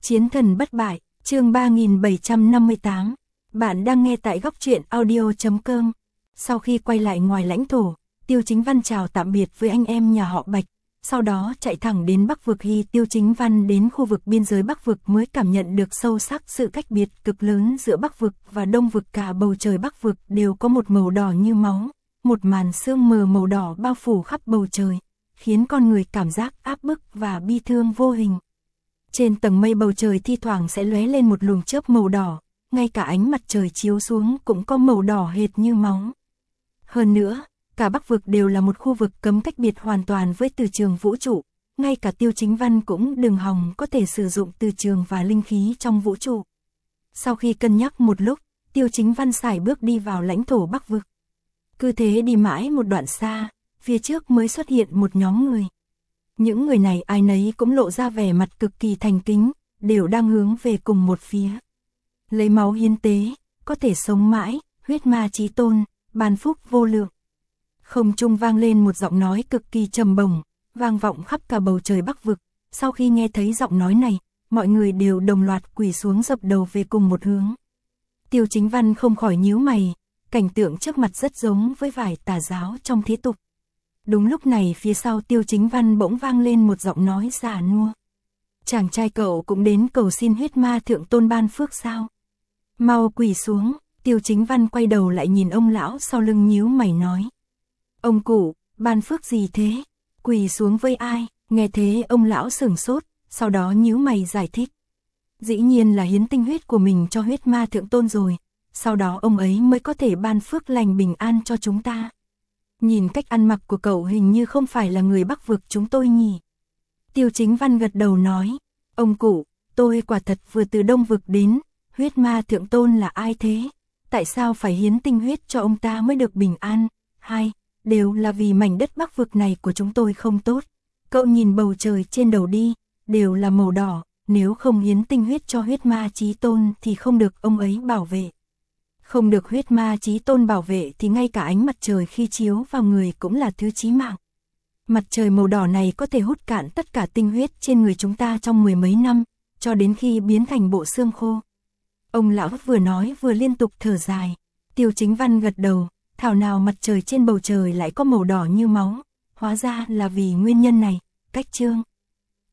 Chiến thần bất bại, chương 3758. Bạn đang nghe tại góc truyện audio.com. Sau khi quay lại ngoài lãnh thổ, Tiêu Chính Văn chào tạm biệt với anh em nhà họ Bạch, sau đó chạy thẳng đến Bắc vực. Khi Tiêu Chính Văn đến khu vực biên giới Bắc vực mới cảm nhận được sâu sắc sự cách biệt cực lớn giữa Bắc vực và Đông vực. Cả bầu trời Bắc vực đều có một màu đỏ như máu, một màn sương mờ màu đỏ bao phủ khắp bầu trời, khiến con người cảm giác áp bức và bi thương vô hình. Trên tầng mây bầu trời thi thoảng sẽ lóe lên một luồng chớp màu đỏ, ngay cả ánh mặt trời chiếu xuống cũng có màu đỏ hệt như máu. Hơn nữa, cả Bắc vực đều là một khu vực cấm cách biệt hoàn toàn với từ trường vũ trụ, ngay cả Tiêu Chính Văn cũng đừng hòng có thể sử dụng từ trường và linh khí trong vũ trụ. Sau khi cân nhắc một lúc, Tiêu Chính Văn sải bước đi vào lãnh thổ Bắc vực. Cứ thế đi mãi một đoạn xa, phía trước mới xuất hiện một nhóm người. Những người này ai nấy cũng lộ ra vẻ mặt cực kỳ thành kính, đều đang hướng về cùng một phía. Lấy máu hiến tế, có thể sống mãi, huyết ma chí tôn, ban phúc vô lượng. Không trung vang lên một giọng nói cực kỳ trầm bổng, vang vọng khắp cả bầu trời Bắc vực. Sau khi nghe thấy giọng nói này, mọi người đều đồng loạt quỳ xuống dập đầu về cùng một hướng. Tiêu Chính Văn không khỏi nhíu mày, cảnh tượng trước mặt rất giống với vài tà giáo trong thế tục. Đúng lúc này phía sau Tiêu Chính Văn bỗng vang lên một giọng nói già nua. Chàng trai cậu cũng đến cầu xin huyết ma thượng tôn ban phước sao? Mau quỳ xuống. Tiêu Chính Văn quay đầu lại nhìn ông lão sau lưng nhíu mày nói. Ông cụ, ban phước gì thế? Quỳ xuống với ai? Nghe thế ông lão sửng sốt, sau đó nhíu mày giải thích. Dĩ nhiên là hiến tinh huyết của mình cho huyết ma thượng tôn rồi, sau đó ông ấy mới có thể ban phước lành bình an cho chúng ta. Nhìn cách ăn mặc của cậu hình như không phải là người Bắc vực chúng tôi nhỉ? Tiêu Chính Văn gật đầu nói. Ông cụ, tôi quả thật vừa từ Đông vực đến, huyết ma thượng tôn là ai thế? Tại sao phải hiến tinh huyết cho ông ta mới được bình an? Hai, đều là vì mảnh đất Bắc vực này của chúng tôi không tốt. Cậu nhìn bầu trời trên đầu đi, đều là màu đỏ, nếu không hiến tinh huyết cho huyết ma chí tôn thì không được ông ấy bảo vệ. Không được huyết ma chí tôn bảo vệ thì ngay cả ánh mặt trời khi chiếu vào người cũng là thứ chí mạng. Mặt trời màu đỏ này có thể hút cạn tất cả tinh huyết trên người chúng ta trong mười mấy năm, cho đến khi biến thành bộ xương khô. Ông lão vừa nói vừa liên tục thở dài. Tiêu Chính Văn gật đầu, thảo nào mặt trời trên bầu trời lại có màu đỏ như máu, hóa ra là vì nguyên nhân này. Cách chương